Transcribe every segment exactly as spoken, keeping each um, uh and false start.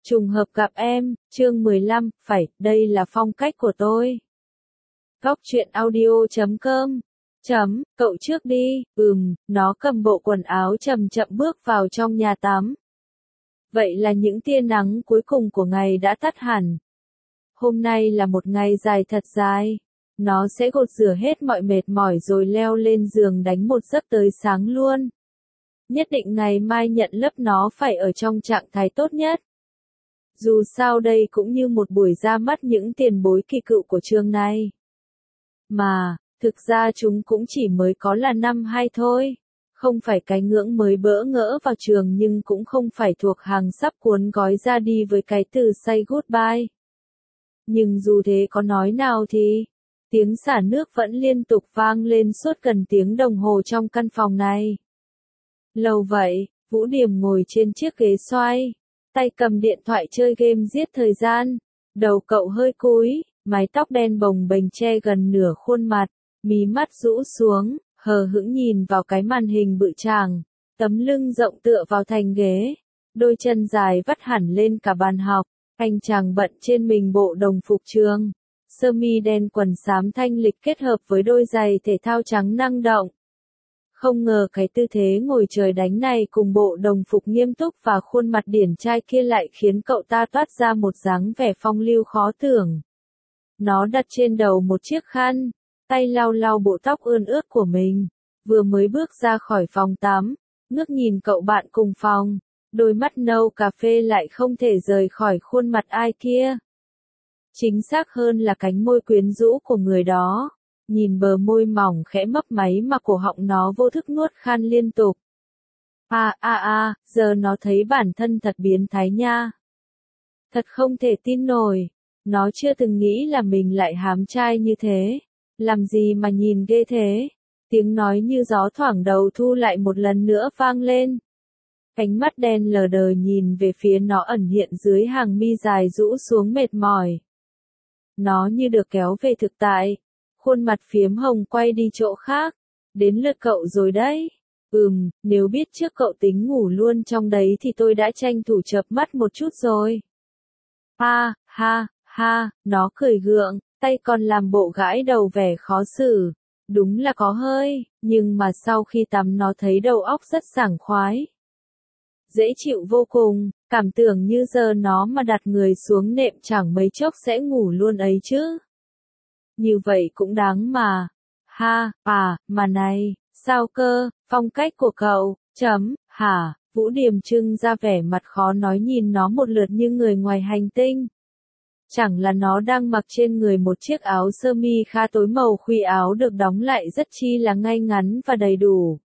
Trùng hợp gặp em, chương mười lăm, phải, đây là phong cách của tôi. Góc truyện audio chấm com. Chấm, cậu trước đi, ừm, nó cầm bộ quần áo chậm chậm bước vào trong nhà tắm. Vậy là những tia nắng cuối cùng của ngày đã tắt hẳn. Hôm nay là một ngày dài thật dài. Nó sẽ gột rửa hết mọi mệt mỏi rồi leo lên giường đánh một giấc tới sáng luôn. Nhất định ngày mai nhận lớp nó phải ở trong trạng thái tốt nhất. Dù sao đây cũng như một buổi ra mắt những tiền bối kỳ cựu của trường này. Mà, thực ra chúng cũng chỉ mới có là năm hai thôi. Không phải cái ngưỡng mới bỡ ngỡ vào trường nhưng cũng không phải thuộc hàng sắp cuốn gói ra đi với cái từ say goodbye. Nhưng dù thế có nói nào thì, tiếng xả nước vẫn liên tục vang lên suốt gần tiếng đồng hồ trong căn phòng này. Lâu vậy, Vũ Điềm ngồi trên chiếc ghế xoay, tay cầm điện thoại chơi game giết thời gian. Đầu cậu hơi cúi, mái tóc đen bồng bềnh che gần nửa khuôn mặt, mí mắt rũ xuống, hờ hững nhìn vào cái màn hình bự chàng, tấm lưng rộng tựa vào thành ghế, đôi chân dài vắt hẳn lên cả bàn học. Anh chàng bận trên mình bộ đồng phục trường, sơ mi đen quần xám thanh lịch kết hợp với đôi giày thể thao trắng năng động. Không ngờ cái tư thế ngồi trời đánh này cùng bộ đồng phục nghiêm túc và khuôn mặt điển trai kia lại khiến cậu ta toát ra một dáng vẻ phong lưu khó tưởng. Nó đặt trên đầu một chiếc khăn, tay lau lau bộ tóc ươn ướt của mình, vừa mới bước ra khỏi phòng tắm, ngước nhìn cậu bạn cùng phòng, đôi mắt nâu cà phê lại không thể rời khỏi khuôn mặt ai kia. Chính xác hơn là cánh môi quyến rũ của người đó. Nhìn bờ môi mỏng khẽ mấp máy mà cổ họng nó vô thức nuốt khan liên tục. À à à, giờ nó thấy bản thân thật biến thái nha. Thật không thể tin nổi, nó chưa từng nghĩ là mình lại hám trai như thế. Làm gì mà nhìn ghê thế? Tiếng nói như gió thoảng đầu thu lại một lần nữa vang lên. Cánh mắt đen lờ đờ nhìn về phía nó ẩn hiện dưới hàng mi dài rũ xuống mệt mỏi. Nó như được kéo về thực tại. Khuôn mặt phiếm hồng quay đi chỗ khác. Đến lượt cậu rồi đấy. Ừm, nếu biết trước cậu tính ngủ luôn trong đấy thì tôi đã tranh thủ chợp mắt một chút rồi. Ha, ha, ha, nó cười gượng, tay còn làm bộ gãi đầu vẻ khó xử. Đúng là có hơi, nhưng mà sau khi tắm nó thấy đầu óc rất sảng khoái. Dễ chịu vô cùng, cảm tưởng như giờ nó mà đặt người xuống nệm chẳng mấy chốc sẽ ngủ luôn ấy chứ. Như vậy cũng đáng mà. Ha, à, mà này, sao cơ, phong cách của cậu, chấm, hả, Vũ Điềm trưng ra vẻ mặt khó nói nhìn nó một lượt như người ngoài hành tinh. Chẳng là nó đang mặc trên người một chiếc áo sơ mi khá tối màu khuy, áo được đóng lại rất chi là ngay ngắn và đầy đủ.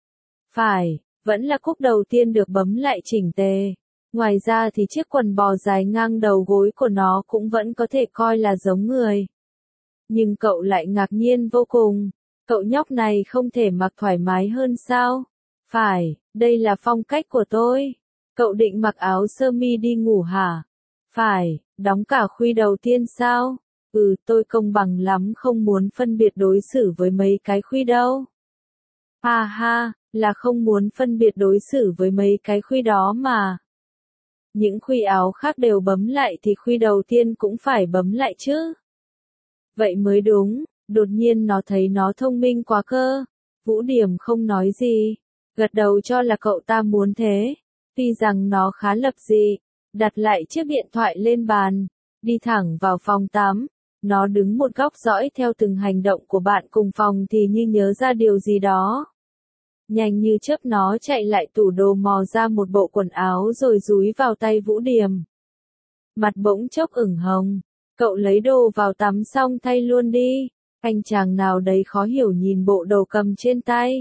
Phải, vẫn là cúc đầu tiên được bấm lại chỉnh tề. Ngoài ra thì chiếc quần bò dài ngang đầu gối của nó cũng vẫn có thể coi là giống người. Nhưng cậu lại ngạc nhiên vô cùng, cậu nhóc này không thể mặc thoải mái hơn sao? Phải, đây là phong cách của tôi. Cậu định mặc áo sơ mi đi ngủ hả? Phải, đóng cả khuy đầu tiên sao? Ừ, tôi công bằng lắm không muốn phân biệt đối xử với mấy cái khuy đâu. Ha ha, là không muốn phân biệt đối xử với mấy cái khuy đó mà. Những khuy áo khác đều bấm lại thì khuy đầu tiên cũng phải bấm lại chứ. Vậy mới đúng, đột nhiên nó thấy nó thông minh quá cơ. Vũ Điềm không nói gì, gật đầu cho là cậu ta muốn thế. Tuy rằng nó khá lập dị, đặt lại chiếc điện thoại lên bàn, đi thẳng vào phòng tắm. Nó đứng một góc dõi theo từng hành động của bạn cùng phòng thì như nhớ ra điều gì đó. Nhanh như chớp nó chạy lại tủ đồ mò ra một bộ quần áo rồi dúi vào tay Vũ Điềm. Mặt bỗng chốc ửng hồng. Cậu lấy đồ vào tắm xong thay luôn đi. Anh chàng nào đấy khó hiểu nhìn bộ đồ cầm trên tay.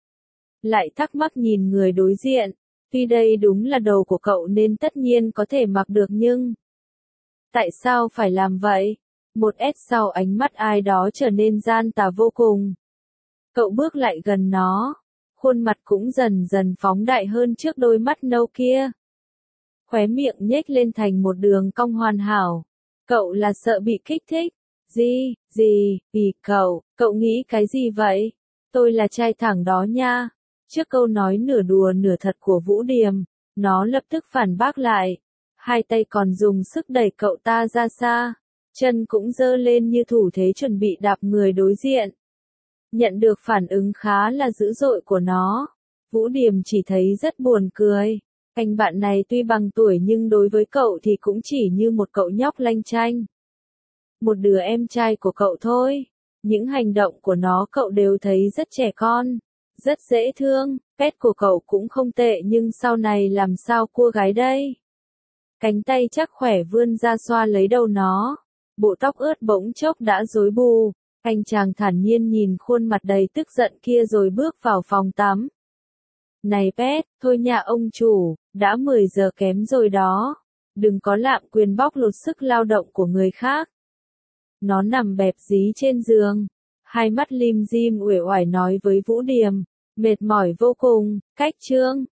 Lại thắc mắc nhìn người đối diện. Tuy đây đúng là đồ của cậu nên tất nhiên có thể mặc được nhưng... Tại sao phải làm vậy? Một S sau ánh mắt ai đó trở nên gian tà vô cùng. Cậu bước lại gần nó. Khuôn mặt cũng dần dần phóng đại hơn trước đôi mắt nâu kia. Khóe miệng nhếch lên thành một đường cong hoàn hảo. Cậu là sợ bị kích thích. Gì, gì, vì cậu, cậu nghĩ cái gì vậy? Tôi là trai thẳng đó nha. Trước câu nói nửa đùa nửa thật của Vũ Điềm, nó lập tức phản bác lại. hai tay còn dùng sức đẩy cậu ta ra xa, chân cũng giơ lên như thủ thế chuẩn bị đạp người đối diện. Nhận được phản ứng khá là dữ dội của nó, Vũ Điềm chỉ thấy rất buồn cười. Anh bạn này tuy bằng tuổi nhưng đối với cậu thì cũng chỉ như một cậu nhóc lanh chanh. Một đứa em trai của cậu thôi. Những hành động của nó cậu đều thấy rất trẻ con, rất dễ thương. Pet của cậu cũng không tệ nhưng sau này làm sao cua gái đây? Cánh tay chắc khỏe vươn ra xoa lấy đầu nó. Bộ tóc ướt bỗng chốc đã rối bù. Anh chàng thản nhiên nhìn khuôn mặt đầy tức giận kia rồi bước vào phòng tắm. Này Pet, thôi nhà ông chủ, đã mười giờ kém rồi đó. Đừng có lạm quyền bóc lột sức lao động của người khác. Nó nằm bẹp dí trên giường. Hai mắt lim dim uể oải nói với Vũ Điềm. Mệt mỏi vô cùng, cách trương.